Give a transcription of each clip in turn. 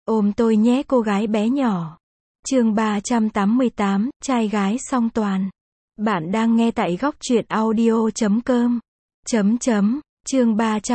Ôm tôi nhé cô gái bé nhỏ. Chương 388, trai gái song toàn. Bạn đang nghe tại góc truyện audio.com. Chương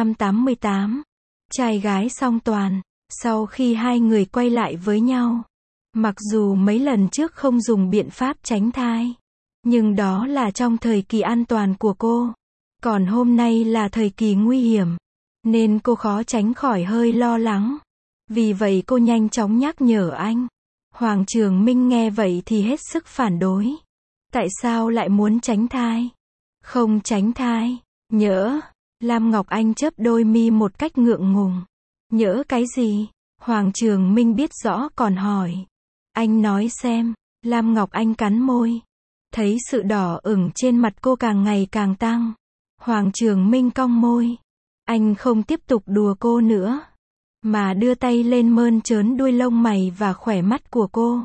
388. Trai gái song toàn. Sau khi hai người quay lại với nhau, mặc dù mấy lần trước không dùng biện pháp tránh thai, nhưng đó là trong thời kỳ an toàn của cô. Còn hôm nay là thời kỳ nguy hiểm, nên cô khó tránh khỏi hơi lo lắng. Vì vậy cô nhanh chóng nhắc nhở anh. Hoàng Trường Minh nghe vậy thì hết sức phản đối. Tại sao lại muốn tránh thai? Không tránh thai. Nhỡ. Lam Ngọc Anh chớp đôi mi một cách ngượng ngùng. Nhỡ cái gì? Hoàng Trường Minh biết rõ còn hỏi. Anh nói xem. Lam Ngọc Anh cắn môi. Thấy sự đỏ ửng trên mặt cô càng ngày càng tăng. Hoàng Trường Minh cong môi. Anh không tiếp tục đùa cô nữa, mà đưa tay lên mơn trớn đuôi lông mày và khóe mắt của cô.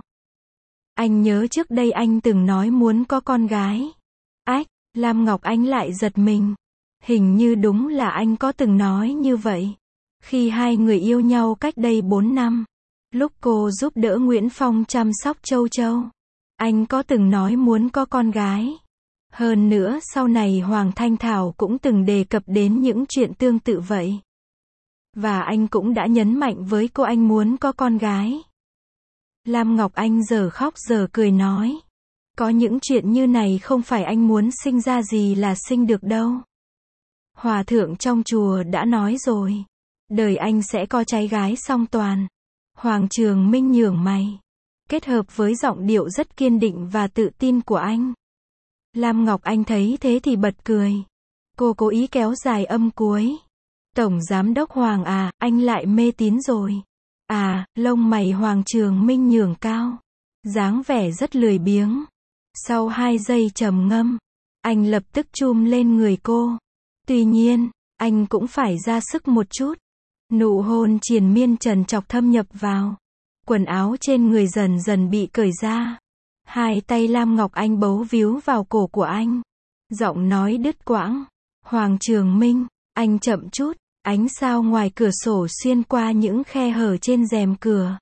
Anh nhớ trước đây anh từng nói muốn có con gái. Ách, Lam Ngọc Anh lại giật mình. Hình như đúng là anh có từng nói như vậy. Khi hai người yêu nhau cách đây 4 năm, lúc cô giúp đỡ Nguyễn Phong chăm sóc Châu Châu, anh có từng nói muốn có con gái. Hơn nữa sau này Hoàng Thanh Thảo cũng từng đề cập đến những chuyện tương tự vậy. Và anh cũng đã nhấn mạnh với cô anh muốn có con gái. Lam Ngọc Anh giờ khóc giờ cười nói. Có những chuyện như này không phải anh muốn sinh ra gì là sinh được đâu. Hòa thượng trong chùa đã nói rồi. Đời anh sẽ có trai gái song toàn. Hoàng Trường Minh nhướng mày, kết hợp với giọng điệu rất kiên định và tự tin của anh. Lam Ngọc Anh thấy thế thì bật cười. Cô cố ý kéo dài âm cuối. Tổng Giám đốc Hoàng à, anh lại mê tín rồi. À, lông mày Hoàng Trường Minh nhướng cao, dáng vẻ rất lười biếng. Sau 2 giây trầm ngâm, anh lập tức chum lên người cô. Tuy nhiên, anh cũng phải ra sức một chút. Nụ hôn triền miên trần trọc thâm nhập vào. Quần áo trên người dần dần bị cởi ra. Hai tay Lam Ngọc Anh bấu víu vào cổ của anh. Giọng nói đứt quãng. Hoàng Trường Minh, anh chậm chút. Ánh sao ngoài cửa sổ xuyên qua những khe hở trên rèm cửa,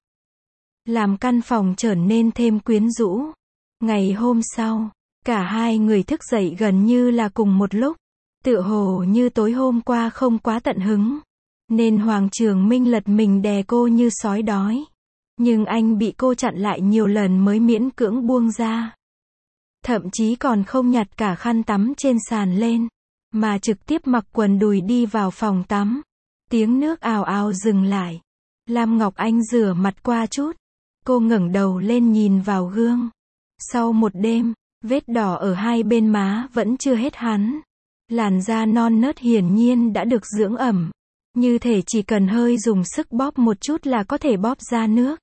làm căn phòng trở nên thêm quyến rũ. Ngày hôm sau, cả hai người thức dậy gần như là cùng một lúc. Tựa hồ như tối hôm qua không quá tận hứng, nên Hoàng Trường Minh lật mình đè cô như sói đói. Nhưng anh bị cô chặn lại nhiều lần mới miễn cưỡng buông ra. Thậm chí còn không nhặt cả khăn tắm trên sàn lên, mà trực tiếp mặc quần đùi đi vào phòng tắm. Tiếng nước ào ào dừng lại. Lam Ngọc Anh rửa mặt qua chút. Cô ngẩng đầu lên nhìn vào gương. Sau một đêm, vết đỏ ở hai bên má vẫn chưa hết hẳn. Làn da non nớt hiển nhiên đã được dưỡng ẩm. Như thể chỉ cần hơi dùng sức bóp một chút là có thể bóp ra nước.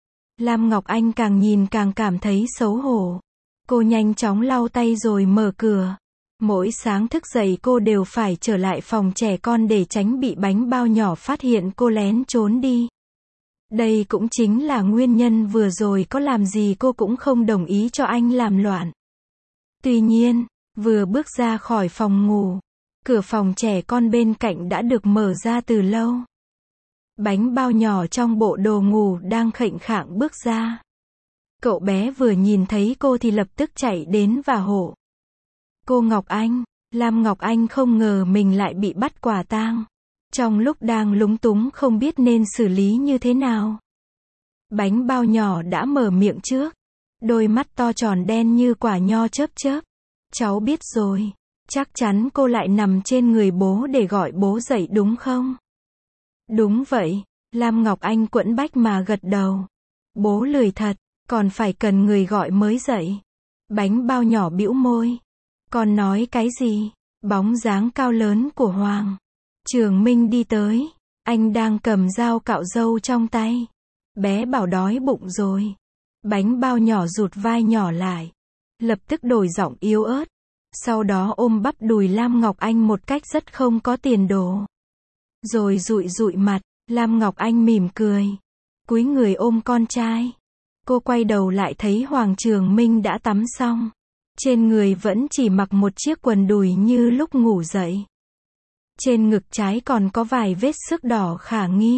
Lam Ngọc Anh càng nhìn càng cảm thấy xấu hổ. Cô nhanh chóng lau tay rồi mở cửa. Mỗi sáng thức dậy cô đều phải trở lại phòng trẻ con để tránh bị bánh bao nhỏ phát hiện cô lén trốn đi. Đây cũng chính là nguyên nhân vừa rồi có làm gì cô cũng không đồng ý cho anh làm loạn. Tuy nhiên, vừa bước ra khỏi phòng ngủ, cửa phòng trẻ con bên cạnh đã được mở ra từ lâu. Bánh bao nhỏ trong bộ đồ ngủ đang khệnh khạng bước ra. Cậu bé vừa nhìn thấy cô thì lập tức chạy đến và hô. Cô Ngọc Anh. Lam Ngọc Anh không ngờ mình lại bị bắt quả tang. Trong lúc đang lúng túng không biết nên xử lý như thế nào, bánh bao nhỏ đã mở miệng trước. Đôi mắt to tròn đen như quả nho chớp chớp. Cháu biết rồi. Chắc chắn cô lại nằm trên người bố để gọi bố dậy đúng không? Đúng vậy. Lam Ngọc Anh quẫn bách mà gật đầu. Bố lười thật, còn phải cần người gọi mới dậy. Bánh bao nhỏ bĩu môi. Con nói cái gì? Bóng dáng cao lớn của Hoàng Trường Minh đi tới. Anh đang cầm dao cạo râu trong tay. Bé bảo đói bụng rồi. Bánh bao nhỏ rụt vai nhỏ lại, lập tức đổi giọng yếu ớt. Sau đó ôm bắp đùi Lam Ngọc Anh một cách rất không có tiền đồ. Rồi dụi dụi mặt. Lam Ngọc Anh mỉm cười, cúi người ôm con trai. Cô quay đầu lại thấy Hoàng Trường Minh đã tắm xong. Trên người vẫn chỉ mặc một chiếc quần đùi như lúc ngủ dậy. Trên ngực trái còn có vài vết xước đỏ khả nghi.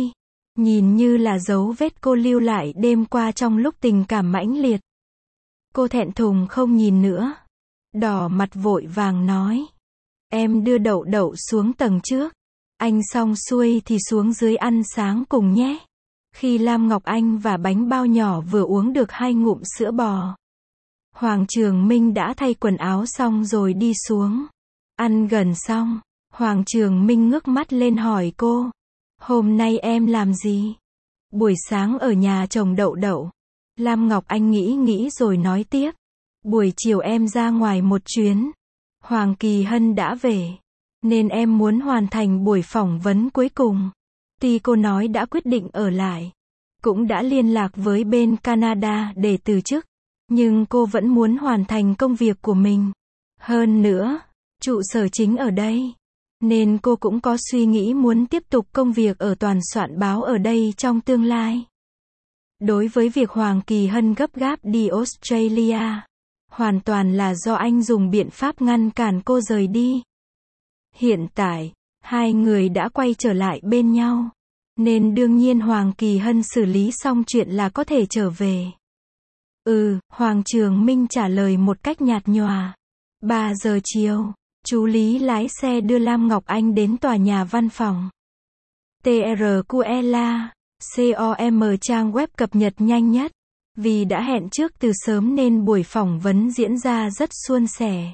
nhìn như là dấu vết cô lưu lại đêm qua trong lúc tình cảm mãnh liệt. Cô thẹn thùng không nhìn nữa. Đỏ mặt vội vàng nói. Em đưa Đậu Đậu xuống tầng trước. Anh xong xuôi thì xuống dưới ăn sáng cùng nhé. Khi Lam Ngọc Anh và bánh bao nhỏ vừa uống được 2 ngụm sữa bò, Hoàng Trường Minh đã thay quần áo xong rồi đi xuống. Ăn gần xong, Hoàng Trường Minh ngước mắt lên hỏi cô. Hôm nay em làm gì? Buổi sáng ở nhà chồng Đậu Đậu. Lam Ngọc Anh nghĩ rồi nói tiếp. Buổi chiều em ra ngoài một chuyến. Hoàng Kỳ Hân đã về. Nên em muốn hoàn thành buổi phỏng vấn cuối cùng. Tuy cô nói đã quyết định ở lại, cũng đã liên lạc với bên Canada để từ chức, nhưng cô vẫn muốn hoàn thành công việc của mình. Hơn nữa, trụ sở chính ở đây, nên cô cũng có suy nghĩ muốn tiếp tục công việc ở toàn soạn báo ở đây trong tương lai. Đối với việc Hoàng Kỳ Hân gấp gáp đi Australia, hoàn toàn là do anh dùng biện pháp ngăn cản cô rời đi. Hiện tại, hai người đã quay trở lại bên nhau, nên đương nhiên Hoàng Kỳ Hân xử lý xong chuyện là có thể trở về. Hoàng Trường Minh trả lời một cách nhạt nhòa. 3 giờ chiều, chú Lý lái xe đưa Lam Ngọc Anh đến tòa nhà văn phòng. TRQLA.com trang web cập nhật nhanh nhất. Vì đã hẹn trước từ sớm nên buổi phỏng vấn diễn ra rất suôn sẻ.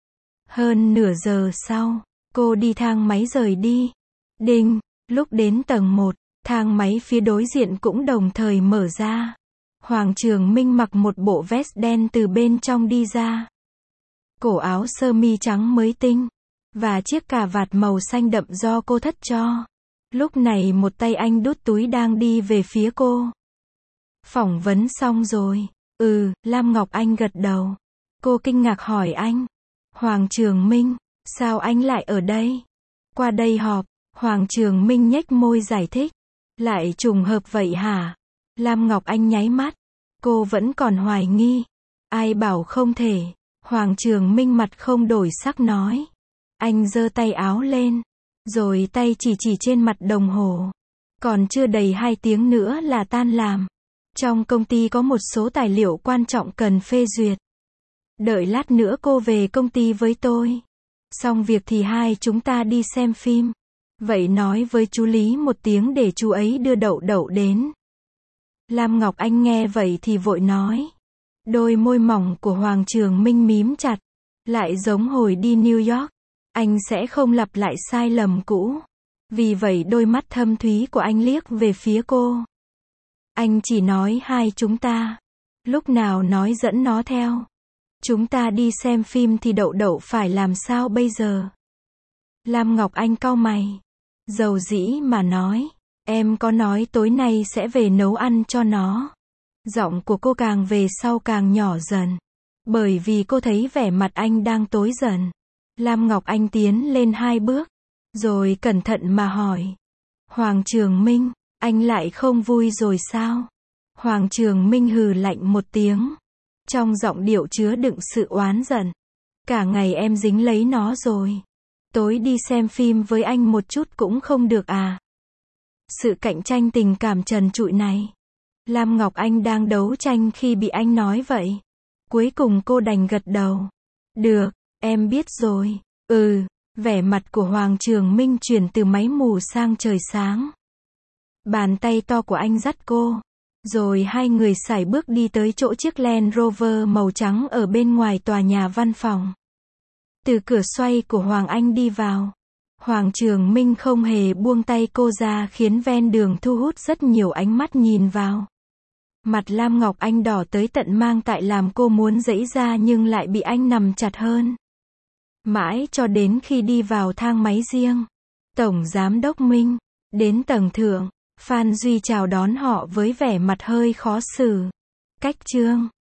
Hơn nửa giờ sau, cô đi thang máy rời đi. Đinh, lúc đến tầng 1, thang máy phía đối diện cũng đồng thời mở ra. Hoàng Trường Minh mặc một bộ vest đen từ bên trong đi ra. Cổ áo sơ mi trắng mới tinh, và chiếc cà vạt màu xanh đậm do cô thất cho. Lúc này một tay anh đút túi đang đi về phía cô. Phỏng vấn xong rồi. Lam Ngọc Anh gật đầu. Cô kinh ngạc hỏi anh. Hoàng Trường Minh, sao anh lại ở đây? Qua đây họp. Hoàng Trường Minh nhếch môi giải thích. Lại trùng hợp vậy hả? Lam Ngọc Anh nháy mắt. Cô vẫn còn hoài nghi. Ai bảo không thể? Hoàng Trường Minh mặt không đổi sắc nói. Anh giơ tay áo lên, rồi tay chỉ trên mặt đồng hồ. Còn chưa đầy 2 tiếng nữa là tan làm. Trong công ty có một số tài liệu quan trọng cần phê duyệt. Đợi lát nữa cô về công ty với tôi. Xong việc thì hai chúng ta đi xem phim. Vậy nói với chú Lý một tiếng để chú ấy đưa Đậu Đậu đến. Lam Ngọc Anh nghe vậy thì vội nói. Đôi môi mỏng của Hoàng Trường Minh mím chặt. Lại giống hồi đi New York. Anh sẽ không lặp lại sai lầm cũ. Vì vậy đôi mắt thâm thúy của anh liếc về phía cô. Anh chỉ nói hai chúng ta. Lúc nào nói dẫn nó theo. Chúng ta đi xem phim thì Đậu Đậu phải làm sao bây giờ? Lam Ngọc Anh cau mày. Dầu dĩ mà nói. Em có nói tối nay sẽ về nấu ăn cho nó. Giọng của cô càng về sau càng nhỏ dần. Bởi vì cô thấy vẻ mặt anh đang tối dần. Lam Ngọc Anh tiến lên 2 bước. Rồi cẩn thận mà hỏi. Hoàng Trường Minh, anh lại không vui rồi sao? Hoàng Trường Minh hừ lạnh một tiếng. Trong giọng điệu chứa đựng sự oán giận. Cả ngày em dính lấy nó rồi. Tối đi xem phim với anh một chút cũng không được à? Sự cạnh tranh tình cảm trần trụi này. Lam Ngọc Anh đang đấu tranh khi bị anh nói vậy. Cuối cùng cô đành gật đầu. Được, em biết rồi. Vẻ mặt của Hoàng Trường Minh chuyển từ máy mù sang trời sáng. Bàn tay to của anh dắt cô. Rồi hai người sải bước đi tới chỗ chiếc Land Rover màu trắng ở bên ngoài tòa nhà văn phòng. Từ cửa xoay của Hoàng Anh đi vào. Hoàng Trường Minh không hề buông tay cô ra khiến ven đường thu hút rất nhiều ánh mắt nhìn vào. Mặt Lam Ngọc Anh đỏ tới tận mang tại làm cô muốn giãy ra nhưng lại bị anh nắm chặt hơn. Mãi cho đến khi đi vào thang máy riêng. Tổng Giám đốc Minh. Đến tầng thượng. Phan Duy chào đón họ với vẻ mặt hơi khó xử. Cách chương.